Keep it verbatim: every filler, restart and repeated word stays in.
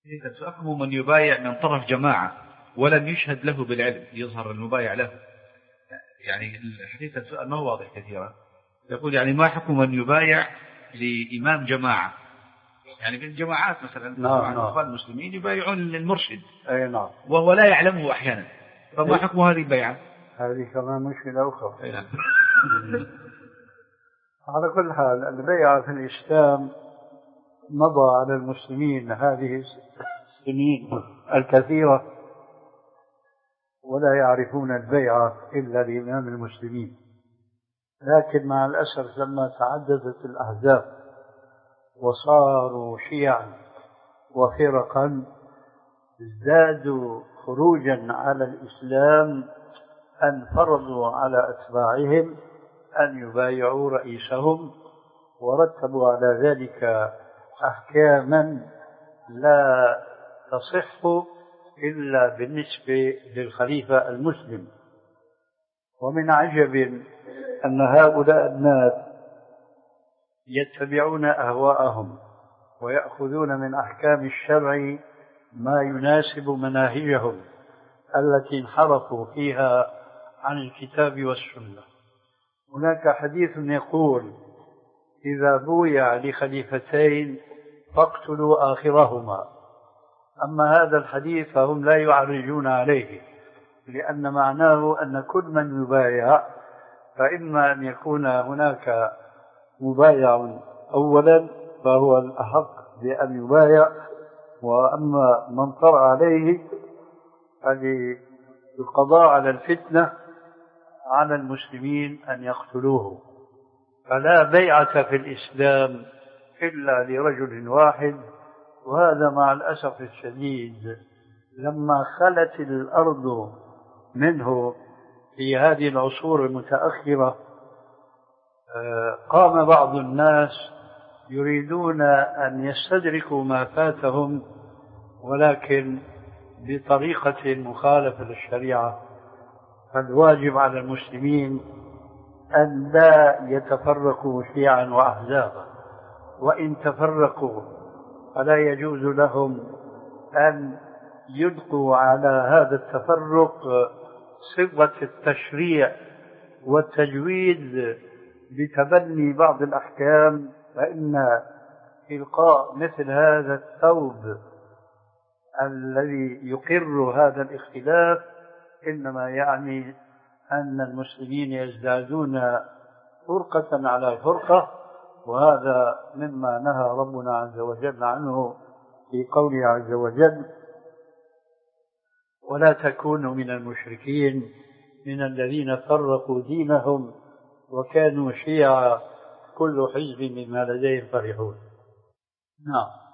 أفهم من يبايع من طرف جماعة ولم يشهد له بالعلم يظهر المبايع له، يعني حقيقة السؤال ما هو واضح كثيرا. يقول يعني ما حكم من يبايع لإمام جماعة، يعني في الجماعات مثلا نعم نعم الإخوان المسلمين يبايعون للمرشد أي نعم وهو لا يعلمه أحيانا، فما حكم هذه البيعة؟ هذه كمان مشكلة أخرى. نعم. على كل حال البيعة في الإسلام مضى على المسلمين هذه السنين الكثيرة ولا يعرفون البيعة إلا لإمام المسلمين، لكن مع الأسف لما تعددت الأحزاب وصاروا شيعا وفرقا ازدادوا خروجا على الإسلام أن فرضوا على أتباعهم أن يبايعوا رئيسهم، ورتبوا على ذلك أحكاما لا تصح إلا بالنسبة للخليفة المسلم. ومن عجب أن هؤلاء الناس يتبعون أهواءهم ويأخذون من أحكام الشرع ما يناسب مناهجهم التي انحرفوا فيها عن الكتاب والسنة. هناك حديث يقول: إذا بويع لخليفتين فاقتلوا آخرهما. أما هذا الحديث فهم لا يعرجون عليه، لأن معناه أن كل من يبايع فإما أن يكون هناك مبايع أولا فهو الأحق بأن يبايع، وأما من طرأ عليه فللقضاء على الفتنة على المسلمين أن يقتلوه. فلا بيعة في الإسلام إلا لرجل واحد، وهذا مع الأسف الشديد لما خلت الأرض منه في هذه العصور المتأخرة قام بعض الناس يريدون أن يستدركوا ما فاتهم ولكن بطريقة مخالفة للشريعة. فالواجب على المسلمين أن لا يتفرقوا شيعا وأحزابا، وإن تفرقوا فلا يجوز لهم أن يلقوا على هذا التفرق صبغة التشريع والتجويد بتبني بعض الأحكام، فإن إلقاء مثل هذا الثوب الذي يقر هذا الاختلاف إنما يعني أن المسلمين يزدادون فرقة على فرقة، وهذا مما نهى ربنا عز وجل عنه في قوله عز وجل: ولا تكونوا من المشركين من الذين فرقوا دينهم وكانوا شيعا كل حزب بما لديهم فرحون. نعم.